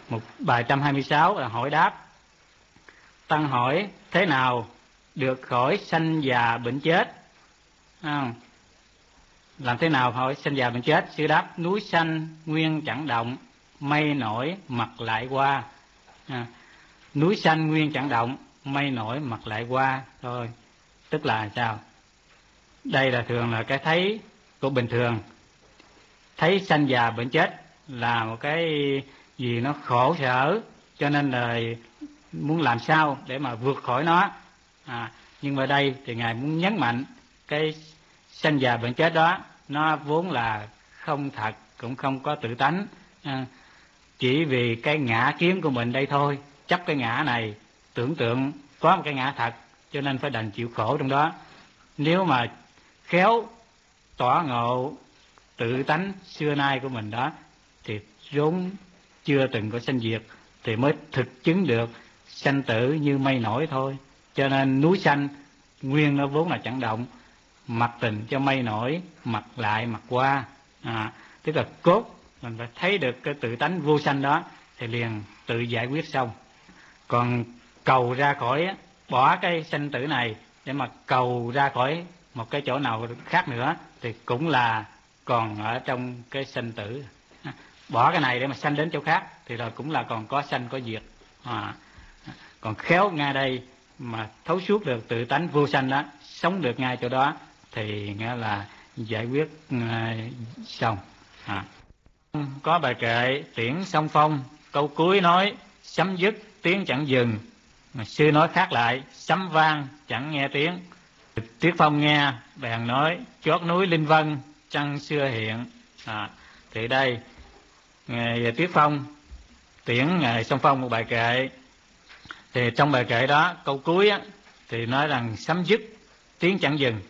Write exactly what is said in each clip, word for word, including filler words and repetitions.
một bài một trăm hai mươi sáu là hỏi đáp. Tăng hỏi thế nào được khỏi sanh già bệnh chết? À, làm thế nào hỏi sanh già bệnh chết? Sư đáp: núi xanh nguyên chẳng động, mây nổi mặt lại qua. À, núi xanh nguyên chẳng động, mây nổi mặt lại qua thôi. Tức là sao? Đây là thường là cái thấy của bình thường. Thấy sanh già bệnh chết là một cái gì nó khổ sở, cho nên là muốn làm sao để mà vượt khỏi nó. À, nhưng mà đây thì Ngài muốn nhấn mạnh cái sanh già bệnh chết đó nó vốn là không thật, cũng không có tự tánh. À, chỉ vì cái ngã kiến của mình đây thôi, chấp cái ngã này, tưởng tượng có một cái ngã thật, cho nên phải đành chịu khổ trong đó. Nếu mà khéo tỏ ngộ tự tánh xưa nay của mình đó thì vốn chưa từng có sanh diệt, thì mới thực chứng được sanh tử như mây nổi thôi. Cho nên núi xanh nguyên nó vốn là chẳng động, mặc tình cho mây nổi mặc lại mặc qua. À, tức là cốt mình phải thấy được cái tự tánh vô sanh đó thì liền tự giải quyết xong. Còn cầu ra khỏi, bỏ cái sanh tử này để mà cầu ra khỏi một cái chỗ nào khác nữa thì cũng là còn ở trong cái sanh tử. Bỏ cái này để mà sanh đến chỗ khác thì rồi cũng là còn có sanh có diệt. À, còn khéo ngay đây mà thấu suốt được tự tánh vô sanh đó, sống được ngay chỗ đó thì nghĩa là giải quyết uh, xong. À. Có bài kệ Tiễn Song Phong, câu cuối nói sấm dứt tiếng chẳng dừng, mà sư nói khác lại sấm vang chẳng nghe tiếng. Tiết Phong nghe bèn nói chót núi linh vân trăng xưa hiện. À, thì đây Ngài Tiết Phong tiễn Ngài Song Phong một bài kệ. Thì trong bài kệ đó câu cuối á, thì nói rằng sấm dứt tiếng chẳng dừng.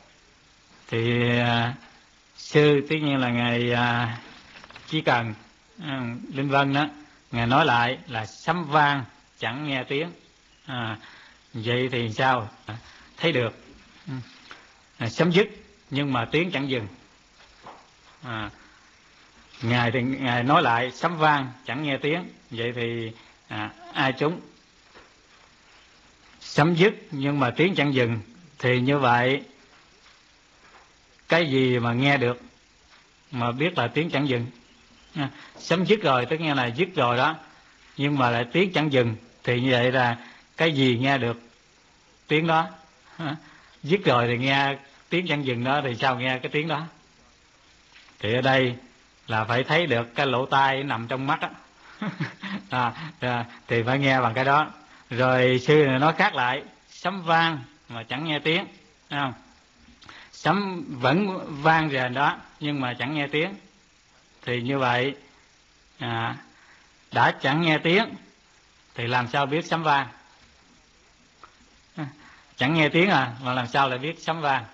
Thì à, sư tất nhiên là Ngài à, chỉ cần à, linh vân đó, Ngài nói lại là sấm vang chẳng nghe tiếng. À, vậy thì sao? À, thấy được à, sấm dứt nhưng mà tiếng chẳng dừng. À, Ngài thì Ngài nói lại sấm vang chẳng nghe tiếng. Vậy thì à, ai chúng? Sấm dứt nhưng mà tiếng chẳng dừng, thì như vậy cái gì mà nghe được mà biết là tiếng chẳng dừng? À, sấm dứt rồi tức nghe là dứt rồi đó, nhưng mà lại tiếng chẳng dừng, thì như vậy là cái gì nghe được tiếng đó? À, dứt rồi thì nghe tiếng chẳng dừng đó, thì sao nghe cái tiếng đó? Thì ở đây là phải thấy được cái lỗ tai nằm trong mắt á. À, à, thì phải nghe bằng cái đó. Rồi sư này nói khác lại sấm vang mà chẳng nghe tiếng, thấy không? Sấm vẫn vang rền đó nhưng mà chẳng nghe tiếng. Thì như vậy à, đã chẳng nghe tiếng thì làm sao biết sấm vang? À, chẳng nghe tiếng à mà làm sao lại biết sấm vang?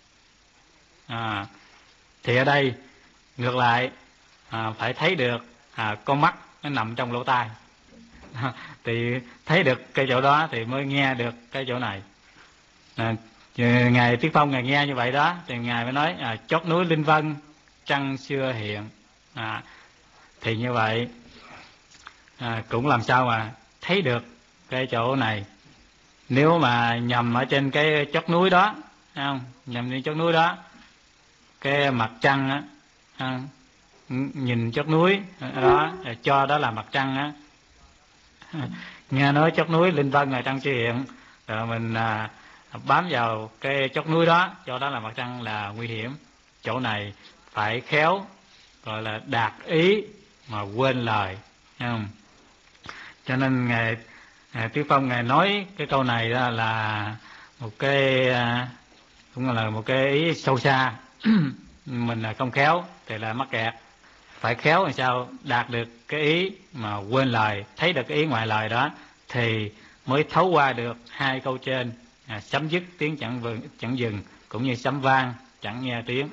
À, thì ở đây ngược lại à, phải thấy được à, con mắt nó nằm trong lỗ tai. À, thì thấy được cái chỗ đó thì mới nghe được cái chỗ này. À, Ngài Tiết Phong Ngài nghe như vậy đó thì Ngài mới nói à, chót núi linh vân trăng xưa hiện. À, thì như vậy à, cũng làm sao mà thấy được cái chỗ này. Nếu mà nhầm ở trên cái chót núi đó, thấy không? Nhầm trên chót núi đó, cái mặt trăng á, à, nhìn chót núi đó cho đó là mặt trăng á. Nghe nói chót núi linh vân là trăng xưa hiện, rồi mình à, bám vào cái chót núi đó cho đó là mặt trăng là nguy hiểm. Chỗ này phải khéo, gọi là đạt ý mà quên lời, thấy không? Cho nên ngài, ngài Tiết Phong ngài nói cái câu này đó là một cái cũng là một cái ý sâu xa. Mình là không khéo thì là mắc kẹt. Phải khéo làm sao đạt được cái ý mà quên lời, thấy được cái ý ngoài lời đó thì mới thấu qua được hai câu trên à, sấm dứt tiếng chẳng vừng chẳng dừng, cũng như sấm vang chẳng nghe tiếng.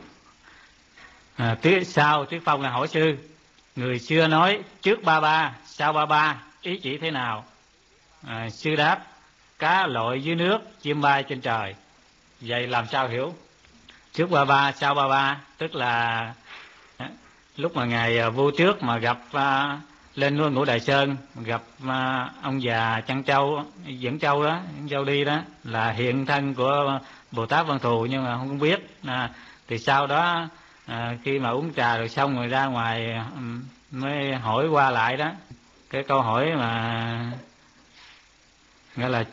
À, tiếp sau Tiết Phong là hỏi sư: người xưa nói trước ba ba sau ba ba, ý chỉ thế nào? À, sư đáp: cá lội dưới nước, chim bay trên trời. Vậy làm sao hiểu? Trước ba ba sau ba ba tức là lúc mà ngài vô trước mà gặp lên núi Ngũ Đài Sơn gặp à, ông già Trăn Châu, Dẫn Châu đó, Dẫn Châu đi đó là hiện thân của Bồ Tát Văn Thù, nhưng mà không biết. À, thì sau đó à, khi mà uống trà rồi xong rồi ra ngoài mới hỏi qua lại đó, cái câu hỏi mà nghĩa là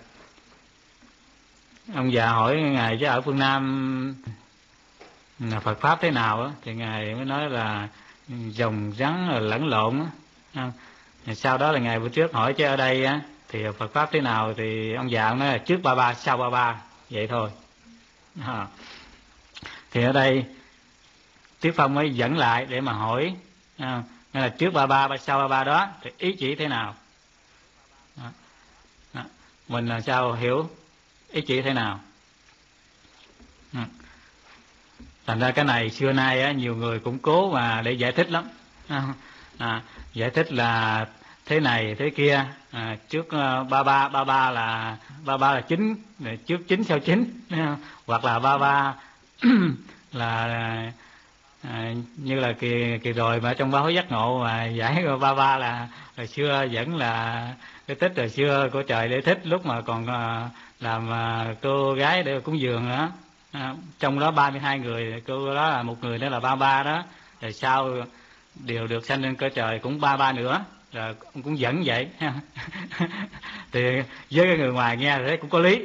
ông già hỏi ngài chứ ở phương Nam là Phật pháp thế nào á, thì ngài mới nói là dòng rắn lẫn lộn á. Sau đó là ngài bữa trước hỏi chứ ở đây á thì Phật pháp thế nào, thì ông già ông nói là trước ba ba sau ba ba vậy thôi. À, thì ở đây Tiết Phong mới dẫn lại để mà hỏi à, nghĩa là trước ba ba ba sau ba ba đó thì ý chỉ thế nào. À, à, mình làm sao hiểu ý chỉ thế nào. À, thành ra cái này xưa nay á, nhiều người cũng cố mà để giải thích lắm. À, à, giải thích là thế này thế kia, à, trước uh, ba ba ba ba là ba ba là chín, trước chín sau chín, hoặc là ba ba là à, như là kỳ kỳ rồi mà trong báo hối giác ngộ mà giải ba ba là hồi xưa vẫn là cái tích hồi xưa của trời để thích lúc mà còn uh, làm uh, cô gái để cúng dường nữa. À, trong đó ba mươi hai người, cô đó là một người nữa là ba ba đó, rồi sau đều được sanh lên cõi trời cũng ba ba nữa, rồi cũng dẫn vậy. Thì với cái người ngoài nghe thì cũng có lý.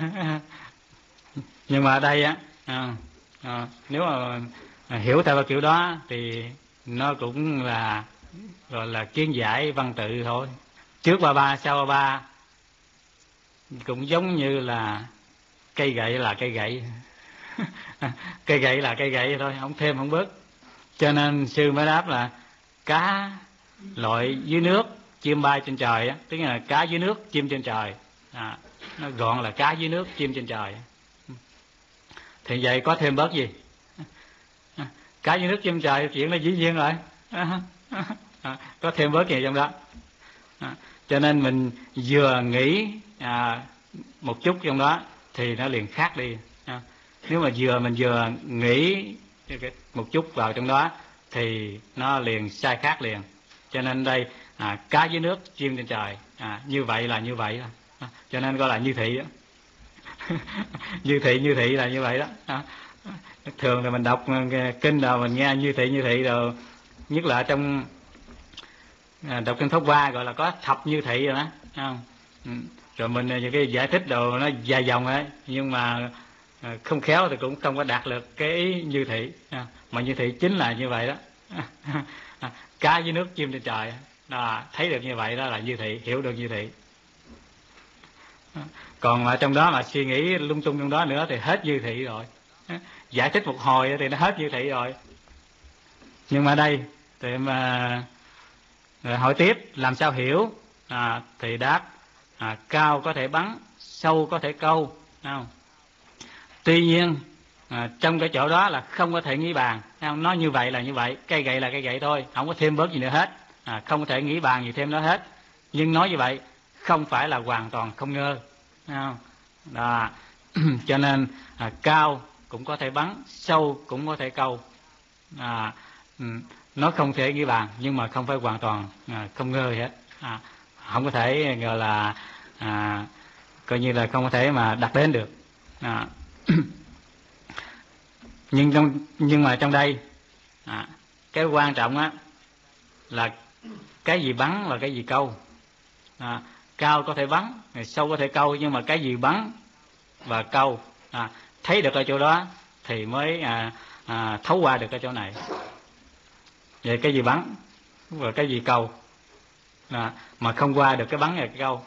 Nhưng mà ở đây á à, à, nếu mà à, hiểu theo kiểu đó thì nó cũng là gọi là kiến giải văn tự thôi. Trước ba ba sau ba ba cũng giống như là cây gậy là cây gậy. Cây gậy là cây gậy thôi, không thêm không bớt. Cho nên sư mới đáp là cá lội dưới nước, chim bay trên trời á, tức là cá dưới nước, chim trên trời. À, nó gọn là cá dưới nước, chim trên trời. Thì vậy có thêm bớt gì? Cá dưới nước, chim trời chuyện là dĩ nhiên rồi. À, có thêm bớt gì trong đó. À, cho nên mình vừa nghĩ à, một chút trong đó thì nó liền khác đi. À, nếu mà vừa mình vừa nghĩ một chút vào trong đó thì nó liền sai khác liền. Cho nên đây à, cá dưới nước, chim trên trời, à, như vậy là như vậy. À, cho nên gọi là như thị đó. Như thị như thị là như vậy đó. À, thường là mình đọc kinh rồi mình nghe như thị như thị rồi, nhất là trong à, đọc kinh Pháp Hoa gọi là có thập như thị rồi đó, không? Rồi mình những cái giải thích đồ nó dài dòng ấy, nhưng mà à, không khéo thì cũng không có đạt được cái ý như thị. À, mà như thị chính là như vậy đó. À, cá dưới nước, chim trên trời đó, thấy được như vậy đó là như thị, hiểu được như thị. À, còn mà trong đó mà suy nghĩ lung tung trong đó nữa thì hết như thị rồi. À, giải thích một hồi thì nó hết như thị rồi. Nhưng mà đây thì mà rồi hỏi tiếp làm sao hiểu. À, thì đáp à, cao có thể bắn, sâu có thể câu, không? Tuy nhiên à, trong cái chỗ đó là không có thể nghĩ bàn, không? Nói như vậy là như vậy, cây gậy là cây gậy thôi, không có thêm bớt gì nữa hết, à, không có thể nghĩ bàn gì thêm đó hết. Nhưng nói như vậy không phải là hoàn toàn không ngơ, không? Đó. Cho nên à, cao cũng có thể bắn, sâu cũng có thể câu. À, nó không thể ghi bàn nhưng mà không phải hoàn toàn à, không ngơ hết. À, không có thể gọi là à, coi như là không có thể mà đặt đến được. À. nhưng trong nhưng mà trong đây à, cái quan trọng á là cái gì bắn và cái gì câu. À, cao có thể bắn, sâu có thể câu, nhưng mà cái gì bắn và câu à, thấy được ở chỗ đó thì mới à, à, thấu qua được ở chỗ này. Vậy cái gì bắn và cái gì câu à, mà không qua được cái bắn và cái câu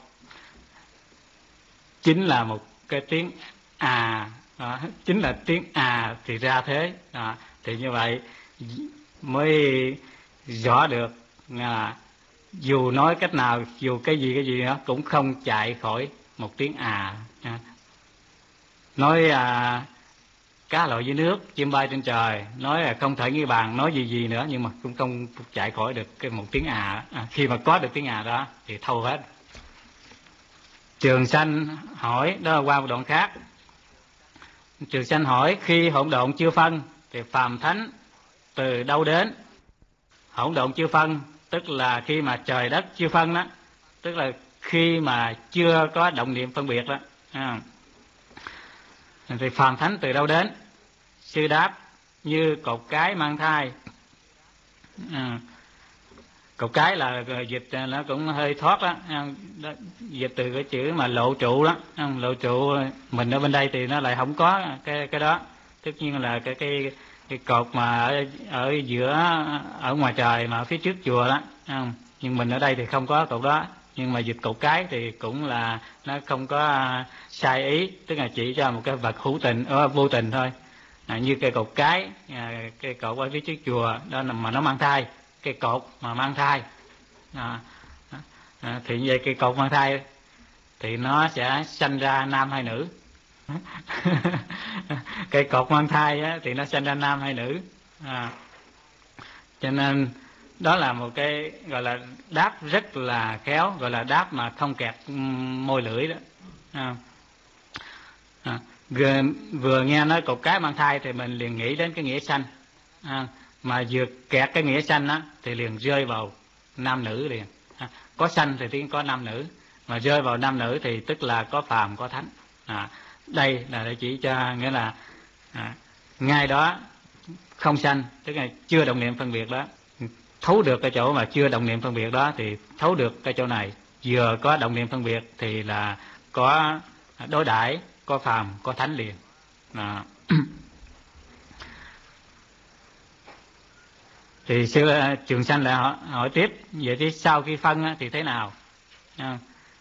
chính là một cái tiếng à, à chính là tiếng à thì ra thế. À, thì như vậy mới rõ được à, dù nói cách nào, dù cái gì cái gì đó cũng không chạy khỏi một tiếng à. À. Nói à, cá lội dưới nước, chim bay trên trời, nói là không thể nghĩ bàn, nói gì gì nữa, nhưng mà cũng không chạy khỏi được cái một tiếng à. À, khi mà có được tiếng à đó thì thâu hết. Trường Sanh hỏi, đó là qua một đoạn khác. Trường Sanh hỏi khi hỗn độn chưa phân thì phàm thánh từ đâu đến? Hỗn độn chưa phân tức là khi mà trời đất chưa phân đó, tức là khi mà chưa có động niệm phân biệt đó. À. Thì phàm thánh từ đâu đến? Sư đáp: như cột cái mang thai. À. Cột cái là dịch nó cũng hơi thoát đó, dịch từ cái chữ mà lộ trụ đó. Lộ trụ mình ở bên đây thì nó lại không có cái cái đó. Tất nhiên là cái cái cái cột mà ở, ở giữa, ở ngoài trời mà ở phía trước chùa đó. Nhưng mình ở đây thì không có cột đó. Nhưng mà dịch cột cái thì cũng là nó không có sai ý, tức là chỉ cho một cái vật hữu tình, ở vô tình thôi. À, như cây cột cái, à, cây cột ở phía trước chùa đó mà nó mang thai, cây cột mà mang thai. À, à, thì như vậy cây cột mang thai thì nó sẽ sanh ra nam hay nữ. Cây cột mang thai á, thì nó sanh ra nam hay nữ. À, cho nên đó là một cái gọi là đáp rất là khéo, gọi là đáp mà không kẹt môi lưỡi đó. À, à, vừa, vừa nghe nói cột cái mang thai thì mình liền nghĩ đến cái nghĩa sanh. À, mà vừa kẹt cái nghĩa sanh á thì liền rơi vào nam nữ liền. À, có sanh thì tiếng có nam nữ, mà rơi vào nam nữ thì tức là có phàm có thánh. À, đây là để chỉ cho nghĩa là à, ngay đó không sanh, tức là chưa động niệm phân biệt đó, thấu được cái chỗ mà chưa động niệm phân biệt đó thì thấu được cái chỗ này. Vừa có động niệm phân biệt thì là có đối đãi, có phàm có thánh liền. À. Thì sư Trường Sanh lại hỏi, hỏi tiếp vậy thì sau khi phân thì thế nào? À,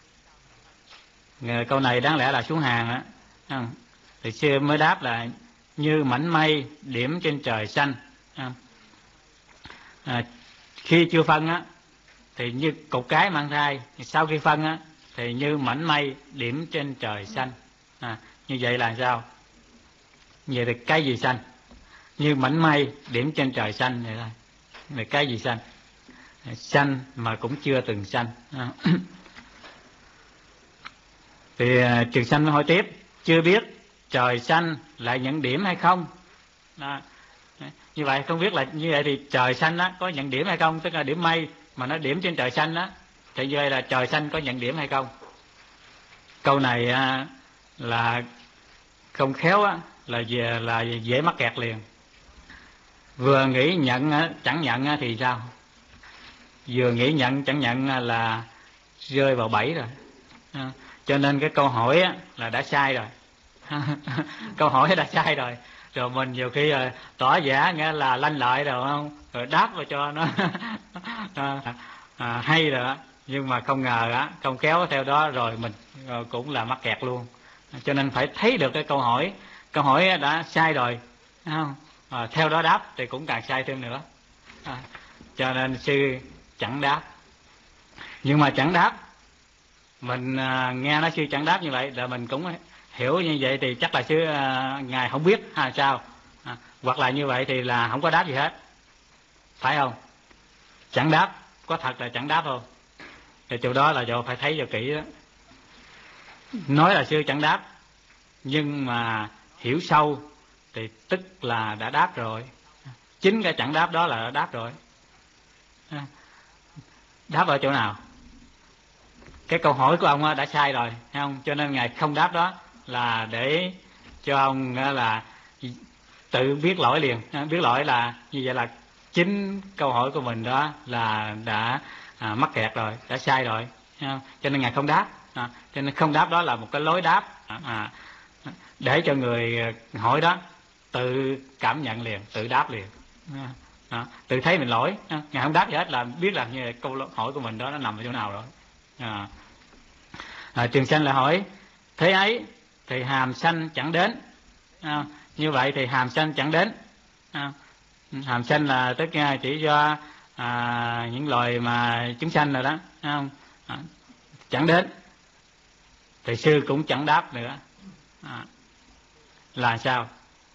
câu này đáng lẽ là xuống hàng á. À, thì sư mới đáp là như mảnh mây điểm trên trời xanh. À, à, khi chưa phân á thì như cục cái mang thai, sau khi phân á thì như mảnh mây điểm trên trời xanh. À, như vậy là sao? Vậy thì cái gì xanh? Như mảnh mây điểm trên trời xanh vậy thôi. Là cái gì xanh? Xanh mà cũng chưa từng xanh. À. Thì uh, Trường Sanh mới hỏi tiếp, chưa biết trời xanh lại nhận điểm hay không? Đó. Như vậy không biết là như vậy thì trời xanh á có nhận điểm hay không? Tức là điểm mây mà nó điểm trên trời xanh á, thì như vậy là trời xanh có nhận điểm hay không? Câu này uh, là không khéo á, là về là dễ mắc kẹt liền. Vừa nghĩ nhận chẳng nhận thì sao? Vừa nghĩ nhận chẳng nhận là rơi vào bẫy rồi. À, cho nên cái câu hỏi á, là đã sai rồi. Câu hỏi đã sai rồi. Rồi mình nhiều khi à, tỏ vẻ nghĩa là lanh lợi rồi không, rồi đáp vào cho nó à, à, hay rồi. Nhưng mà không ngờ á, không kéo theo đó rồi mình rồi cũng là mắc kẹt luôn. Cho nên phải thấy được cái câu hỏi, câu hỏi đã sai rồi, không? À, theo đó đáp thì cũng càng sai thêm nữa. À, cho nên sư chẳng đáp. Nhưng mà chẳng đáp, mình à, nghe nói sư chẳng đáp như vậy là mình cũng hiểu như vậy thì chắc là sư à, ngài không biết hay sao. À, hoặc là như vậy thì là không có đáp gì hết, phải không? Chẳng đáp, có thật là chẳng đáp không? Thì chỗ đó là do phải thấy cho kỹ đó. Nói là sư chẳng đáp, nhưng mà hiểu sâu thì tức là đã đáp rồi. Chính cái chẳng đáp đó là đã đáp rồi. Đáp ở chỗ nào? Cái câu hỏi của ông đã sai rồi, thấy không? Cho nên ngài không đáp đó là để cho ông là tự biết lỗi liền. Biết lỗi là như vậy là chính câu hỏi của mình đó là đã à, mắc kẹt rồi, đã sai rồi, thấy không? Cho nên ngài không đáp. À, cho nên không đáp đó là một cái lối đáp à, để cho người hỏi đó tự cảm nhận liền, tự đáp liền. À, tự thấy mình lỗi. À, ngài không đáp gì hết là biết là như câu hỏi của mình đó nó nằm ở chỗ nào rồi. À. À, Trường Sanh lại hỏi thế ấy thì hàm sanh chẳng đến. À, như vậy thì hàm sanh chẳng đến. À, hàm sanh là tức chỉ cho à, những loài mà chúng sanh rồi đó, không? À, chẳng đến thì sư cũng chẳng đáp nữa. À, là sao?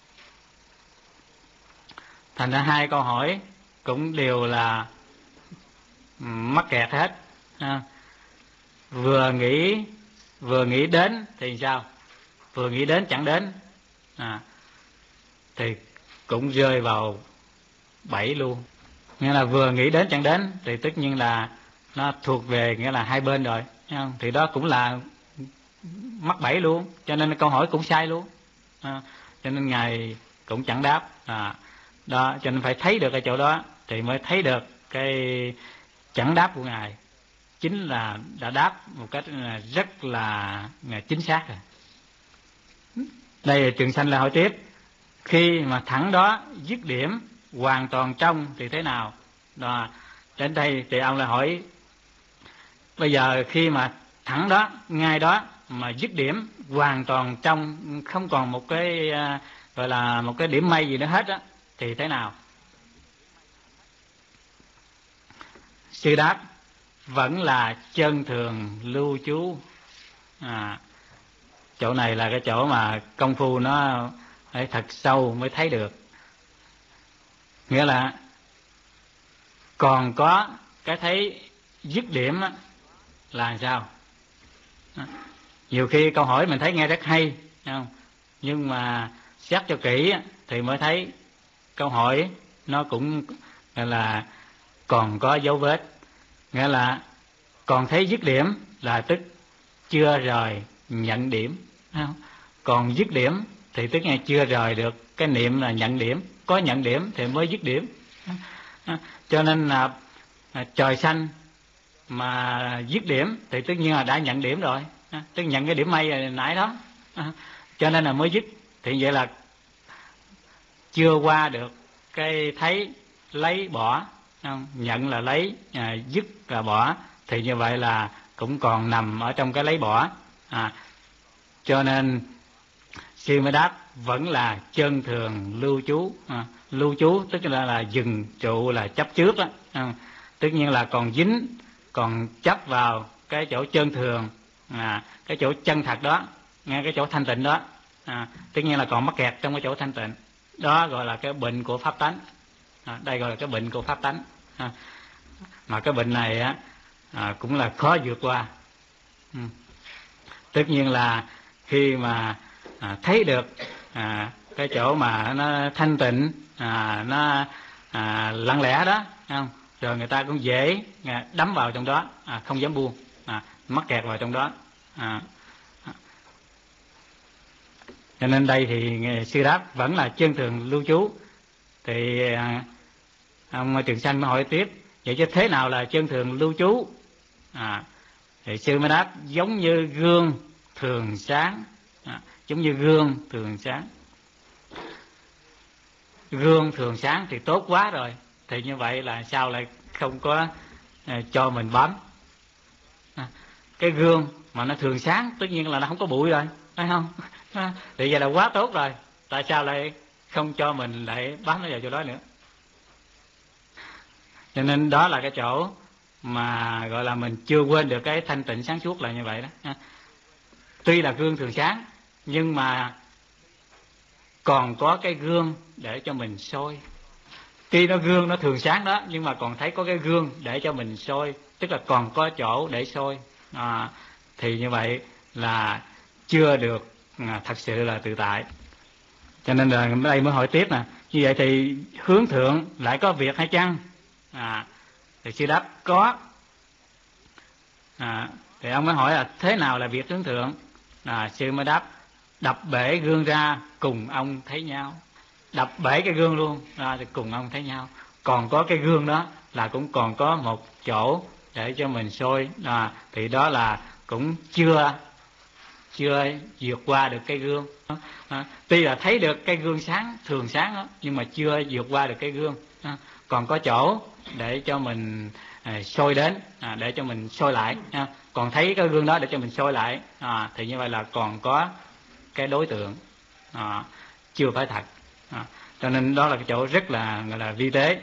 Thành ra hai câu hỏi cũng đều là mắc kẹt hết. À, vừa nghĩ vừa nghĩ đến thì sao? Vừa nghĩ đến chẳng đến. À, thì cũng rơi vào bẫy luôn. nghĩa là vừa nghĩ đến chẳng đến thì tất nhiên là nó thuộc về nghĩa là hai bên rồi, thấy không? Thì đó cũng là mắc bẫy luôn, cho nên câu hỏi cũng sai luôn, à, cho nên ngài cũng chẳng đáp. À, đó cho nên phải thấy được cái chỗ đó thì mới thấy được cái chẳng đáp của ngài chính là đã đáp một cách rất là chính xác rồi. Đây Trường Sanh là hỏi tiếp, khi mà thẳng đó dứt điểm hoàn toàn trong thì thế nào? Đó, đến đây thì ông lại hỏi, bây giờ khi mà thẳng đó ngay đó mà dứt điểm hoàn toàn trong, không còn một cái uh, gọi là một cái điểm may gì nữa hết á, thì thế nào? Sư đáp, vẫn là chân thường lưu trú. À, chỗ này là cái chỗ mà công phu nó phải thật sâu mới thấy được. Nghĩa là còn có cái thấy dứt điểm á, là sao? À, nhiều khi câu hỏi mình thấy nghe rất hay, không? Nhưng mà xét cho kỹ thì mới thấy câu hỏi nó cũng là còn có dấu vết. Nghĩa là còn thấy dứt điểm là tức chưa rời nhận điểm, không? Còn dứt điểm thì tức là chưa rời được cái niệm là nhận điểm, có nhận điểm thì mới dứt điểm. Cho nên là trời xanh mà dứt điểm thì tất nhiên là đã nhận điểm rồi, tức nhận cái điểm may hồi nãy đó, cho nên là mới dứt. Thì vậy là chưa qua được cái thấy lấy bỏ, không? Nhận là lấy, à, dứt là bỏ, thì như vậy là cũng còn nằm ở trong cái lấy bỏ. À, cho nên sư mới đáp vẫn là chân thường lưu trú. À, lưu trú tức là là dừng trụ, là chấp trước đó. À, tất nhiên là còn dính, còn chấp vào cái chỗ chân thường, à, cái chỗ chân thật đó, nghe cái chỗ thanh tịnh đó. À, tất nhiên là còn mắc kẹt trong cái chỗ thanh tịnh đó, gọi là cái bệnh của pháp tánh. À, đây gọi là cái bệnh của pháp tánh. À, mà cái bệnh này á, à, cũng là khó vượt qua. Ừ. Tất nhiên là khi mà à, thấy được à, cái chỗ mà nó thanh tịnh, à, nó à, lặng lẽ đó, không? Rồi người ta cũng dễ à, đắm vào trong đó, à, không dám buông, à, mắc kẹt vào trong đó. À, cho nên đây thì sư đáp vẫn là chân thường lưu trú. Thì à, ông Trường Sanh mới hỏi tiếp, vậy chứ thế nào là chân thường lưu trú? À, thì sư mới đáp giống như gương thường sáng. À, giống như gương thường sáng. Gương thường sáng thì tốt quá rồi, thì như vậy là sao lại không có à, cho mình bám? À, cái gương mà nó thường sáng tất nhiên là nó không có bụi rồi, phải không? À, thì vậy là quá tốt rồi, tại sao lại không cho mình lại bám nó vào chỗ đó nữa? Cho nên đó là cái chỗ mà gọi là mình chưa quên được cái thanh tịnh sáng suốt là như vậy đó. Tuy là gương thường sáng nhưng mà còn có cái gương để cho mình soi. Tuy nó gương nó thường sáng đó, nhưng mà còn thấy có cái gương để cho mình soi, tức là còn có chỗ để soi. À, thì như vậy là chưa được à, thật sự là tự tại. Cho nên là đây mới hỏi tiếp nè, như vậy thì hướng thượng lại có việc hay chăng? À, thì sư đáp có. À, thì ông mới hỏi là thế nào là việc hướng thượng? À, sư mới đáp đập bể gương ra cùng ông thấy nhau. Đập bể cái gương luôn ra thì cùng ông thấy nhau. Còn có cái gương đó là cũng còn có một chỗ để cho mình soi. À, thì đó là cũng chưa chưa vượt qua được cái gương. À, tuy là thấy được cái gương sáng thường sáng đó, nhưng mà chưa vượt qua được cái gương. À, còn có chỗ để cho mình à, soi đến, à, để cho mình soi lại. À, còn thấy cái gương đó để cho mình soi lại, à, thì như vậy là còn có cái đối tượng, à, chưa phải thật. À, cho nên đó là cái chỗ rất là gọi là vi tế.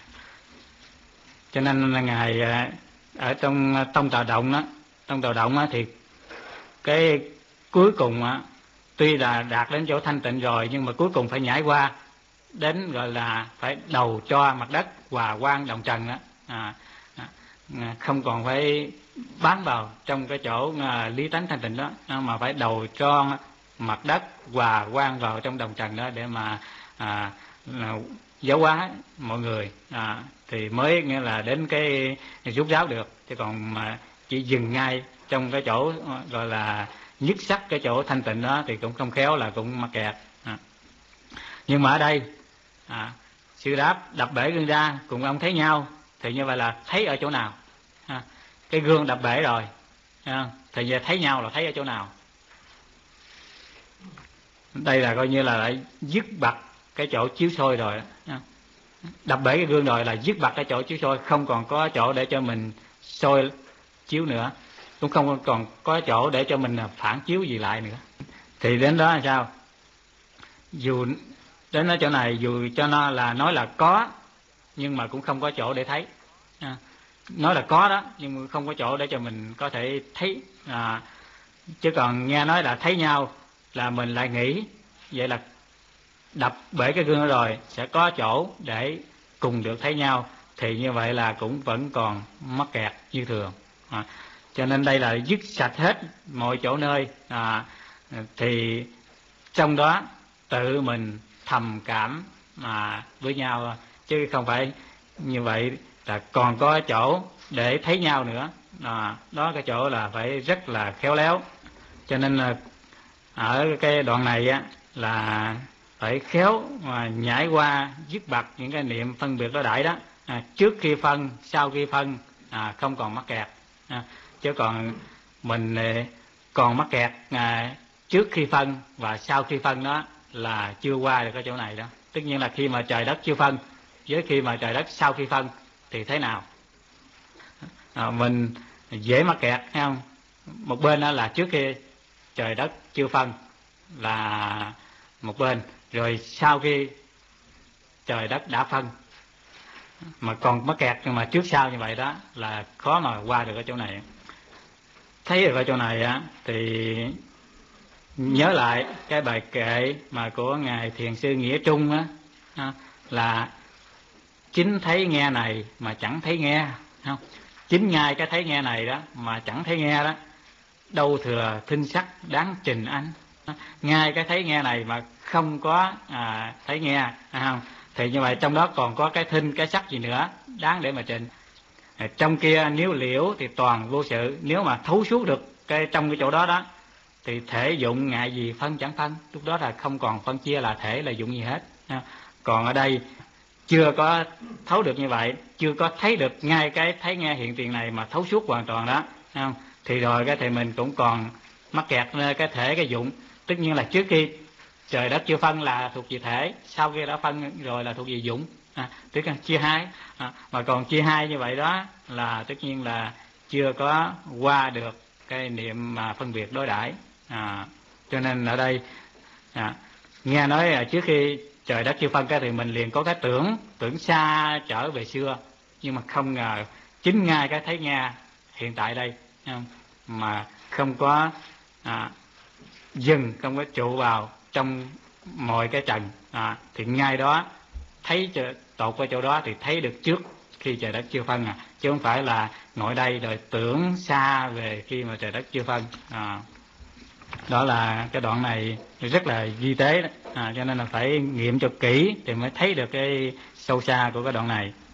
Cho nên là ngài ở trong tông Tào Động đó, trong Tào Động đó, thì cái cuối cùng á, tuy là đạt đến chỗ thanh tịnh rồi, nhưng mà cuối cùng phải nhảy qua đến gọi là phải đầu cho mặt đất hòa quang đồng trần đó. À, à, không còn phải bám vào trong cái chỗ à, lý tánh thanh tịnh đó, mà phải đầu cho mặt đất hòa quang vào trong đồng trần đó để mà à, giáo hóa mọi người à, thì mới nghĩa là đến cái rút ráo được, chứ còn mà chỉ dừng ngay trong cái chỗ gọi là nhất sắc, cái chỗ thanh tịnh đó thì cũng không khéo là cũng mắc kẹt à. Nhưng mà ở đây à, Sư đáp đập bể gương ra cùng ông thấy nhau, thì như vậy là thấy ở chỗ nào à, cái gương đập bể rồi à, thì giờ thấy nhau là thấy ở chỗ nào? Đây là coi như là lại dứt bặt cái chỗ chiếu soi rồi à. Đập bể cái gương rồi là dứt bặt cái chỗ chiếu soi, không còn có chỗ để cho mình soi chiếu nữa, cũng không còn có chỗ để cho mình phản chiếu gì lại nữa. Thì đến đó là sao? Dù đến ở chỗ này, dù cho nó là nói là có, nhưng mà cũng không có chỗ để thấy à, nói là có đó nhưng mà không có chỗ để cho mình có thể thấy à, chứ còn nghe nói là thấy nhau là mình lại nghĩ vậy là đập bể cái gương đó rồi sẽ có chỗ để cùng được thấy nhau, thì như vậy là cũng vẫn còn mắc kẹt như thường à. Cho nên đây là dứt sạch hết mọi chỗ nơi à, thì trong đó tự mình thầm cảm mà với nhau, chứ không phải như vậy là còn có chỗ để thấy nhau nữa à, đó cái chỗ là phải rất là khéo léo. Cho nên là ở cái đoạn này á là phải khéo mà nhảy qua dứt bặt những cái niệm phân biệt đối đãi đó à, trước khi phân sau khi phân à, không còn mắc kẹt à, chứ còn mình còn mắc kẹt à, trước khi phân và sau khi phân đó là chưa qua được cái chỗ này đó. Tất nhiên là khi mà trời đất chưa phân với khi mà trời đất sau khi phân thì thế nào à, mình dễ mắc kẹt thấy không? Một bên đó là trước khi trời đất chưa phân là một bên, rồi sau khi trời đất đã phân mà còn mắc kẹt, nhưng mà trước sau như vậy đó là khó mà qua được cái chỗ này. Thấy được cái chỗ này á thì nhớ lại cái bài kệ mà của ngài Thiền sư Nghĩa Trung á, là chính thấy nghe này mà chẳng thấy nghe, không? Chính ngay cái thấy nghe này đó mà chẳng thấy nghe đó, đâu thừa thinh sắc đáng trình anh. Ngay cái thấy nghe này mà không có à, thấy nghe không? Thì như vậy trong đó còn có cái thinh cái sắc gì nữa đáng để mà trình. Trong kia nếu liễu thì toàn vô sự, nếu mà thấu suốt được cái trong cái chỗ đó đó thì thể dụng ngại gì phân chẳng phân, lúc đó là không còn phân chia là thể là dụng gì hết. Còn ở đây chưa có thấu được như vậy, chưa có thấy được ngay cái thấy nghe hiện tiền này mà thấu suốt hoàn toàn đó, không? Thì rồi cái thì mình cũng còn mắc kẹt cái thể cái dụng. Tất nhiên là trước khi trời đất chưa phân là thuộc về thể, sau khi đã phân rồi là thuộc về dụng à, tức là chia hai à, mà còn chia hai như vậy đó là tất nhiên là chưa có qua được cái niệm mà phân biệt đối đãi à. Cho nên ở đây à, nghe nói là trước khi trời đất chưa phân cái thì mình liền có cái tưởng tưởng xa trở về xưa, nhưng mà không ngờ chính ngay cái thấy nghe hiện tại đây không? Mà không có à, dừng, không có trụ vào trong mọi cái trần à, thì ngay đó thấy tột qua chỗ đó thì thấy được trước khi trời đất chưa phân à, chứ không phải là ngồi đây rồi tưởng xa về khi mà trời đất chưa phân à. Đó là cái đoạn này rất là vi tế đó. À, cho nên là phải nghiệm cho kỹ thì mới thấy được cái sâu xa của cái đoạn này.